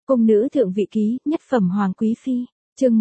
Cung nữ thượng vị ký, nhất phẩm hoàng quý phi, chương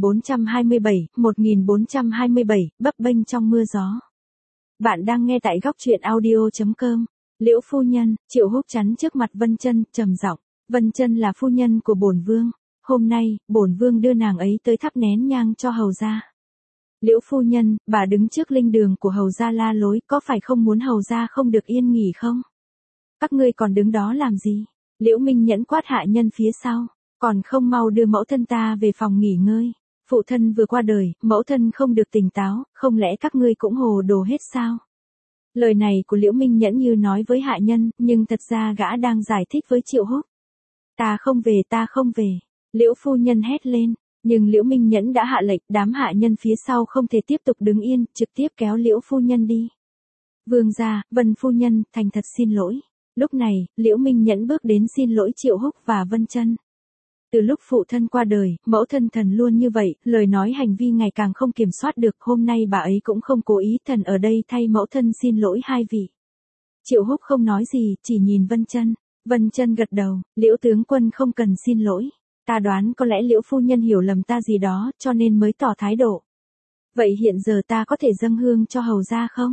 1427, bấp bênh trong mưa gió. Bạn đang nghe tại góc truyện audio.com. Liễu phu nhân, Triệu Húc chắn trước mặt Vân Chân, trầm giọng, Vân Chân là phu nhân của bổn vương, hôm nay, bổn vương đưa nàng ấy tới thắp nén nhang cho hầu gia. Liễu phu nhân, bà đứng trước linh đường của hầu gia la lối, có phải không muốn hầu gia không được yên nghỉ không? Các ngươi còn đứng đó làm gì? Liễu Minh Nhẫn quát hạ nhân phía sau, còn không mau đưa mẫu thân ta về phòng nghỉ ngơi. Phụ thân vừa qua đời, mẫu thân không được tỉnh táo, không lẽ các ngươi cũng hồ đồ hết sao? Lời này của Liễu Minh Nhẫn như nói với hạ nhân, nhưng thật ra gã đang giải thích với Triệu Húc. Ta không về, Liễu phu nhân hét lên, nhưng Liễu Minh Nhẫn đã hạ lệnh, đám hạ nhân phía sau không thể tiếp tục đứng yên, trực tiếp kéo Liễu phu nhân đi. Vương gia, Vân phu nhân, thành thật xin lỗi. Lúc này, Liễu Minh Nhẫn bước đến xin lỗi Triệu Húc và Vân Chân. Từ lúc phụ thân qua đời, mẫu thân thần luôn như vậy, lời nói hành vi ngày càng không kiểm soát được, hôm nay bà ấy cũng không cố ý, thần ở đây thay mẫu thân xin lỗi hai vị. Triệu Húc không nói gì, chỉ nhìn Vân Chân. Vân Chân gật đầu, Liễu tướng quân không cần xin lỗi. Ta đoán có lẽ Liễu phu nhân hiểu lầm ta gì đó, cho nên mới tỏ thái độ. Vậy hiện giờ ta có thể dâng hương cho hầu gia không?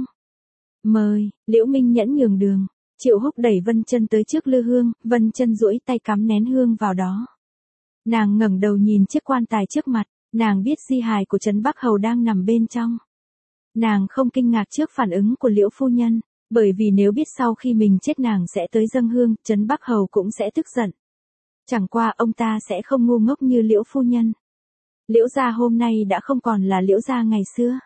Mời, Liễu Minh Nhẫn nhường đường. Triệu Húc đẩy Vân Chân tới trước lư hương, Vân Chân duỗi tay cắm nén hương vào đó. Nàng ngẩng đầu nhìn chiếc quan tài trước mặt, nàng biết di hài của Trấn Bắc Hầu đang nằm bên trong. Nàng không kinh ngạc trước phản ứng của Liễu phu nhân, bởi vì nếu biết sau khi mình chết nàng sẽ tới dâng hương, Trấn Bắc Hầu cũng sẽ tức giận. Chẳng qua ông ta sẽ không ngu ngốc như Liễu phu nhân. Liễu gia hôm nay đã không còn là Liễu gia ngày xưa.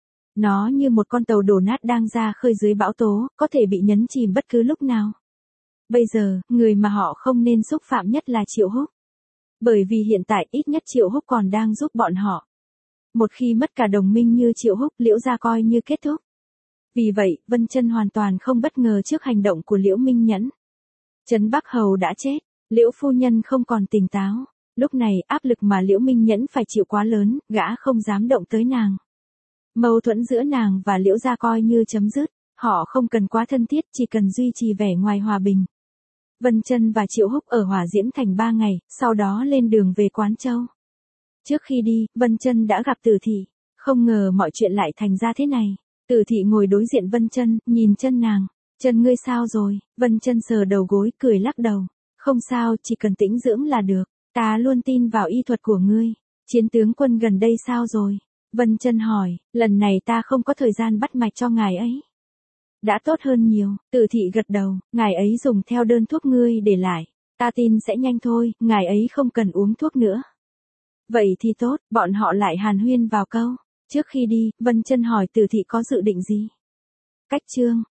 Nó như một con tàu đổ nát đang ra khơi dưới bão tố, có thể bị nhấn chìm bất cứ lúc nào. Bây giờ, người mà họ không nên xúc phạm nhất là Triệu Húc. Bởi vì hiện tại ít nhất Triệu Húc còn đang giúp bọn họ. Một khi mất cả đồng minh như Triệu Húc, Liễu gia coi như kết thúc. Vì vậy, Vân Chân hoàn toàn không bất ngờ trước hành động của Liễu Minh Nhẫn. Trấn Bắc Hầu đã chết, Liễu phu nhân không còn tỉnh táo. Lúc này áp lực mà Liễu Minh Nhẫn phải chịu quá lớn, gã không dám động tới nàng. Mâu thuẫn giữa nàng và Liễu gia coi như chấm dứt, họ không cần quá thân thiết, chỉ cần duy trì vẻ ngoài hòa bình. Vân Chân và Triệu Húc ở Hỏa Diễm Thành 3 ngày, sau đó lên đường về Quán Châu. Trước khi đi, Vân Chân đã gặp Tử Thị, không ngờ mọi chuyện lại thành ra thế này. Tử Thị ngồi đối diện Vân Chân, nhìn chân nàng, chân ngươi sao rồi? Vân Chân sờ đầu gối, cười lắc đầu, không sao, chỉ cần tĩnh dưỡng là được, ta luôn tin vào y thuật của ngươi. Chiến tướng quân gần đây sao rồi? Vân Chân hỏi, lần này ta không có thời gian bắt mạch cho ngài ấy. Đã tốt hơn nhiều, Tử Thị gật đầu, ngài ấy dùng theo đơn thuốc ngươi để lại. Ta tin sẽ nhanh thôi, ngài ấy không cần uống thuốc nữa. Vậy thì tốt, bọn họ lại hàn huyên vào câu. Trước khi đi, Vân Chân hỏi Tử Thị có dự định gì? Cách chương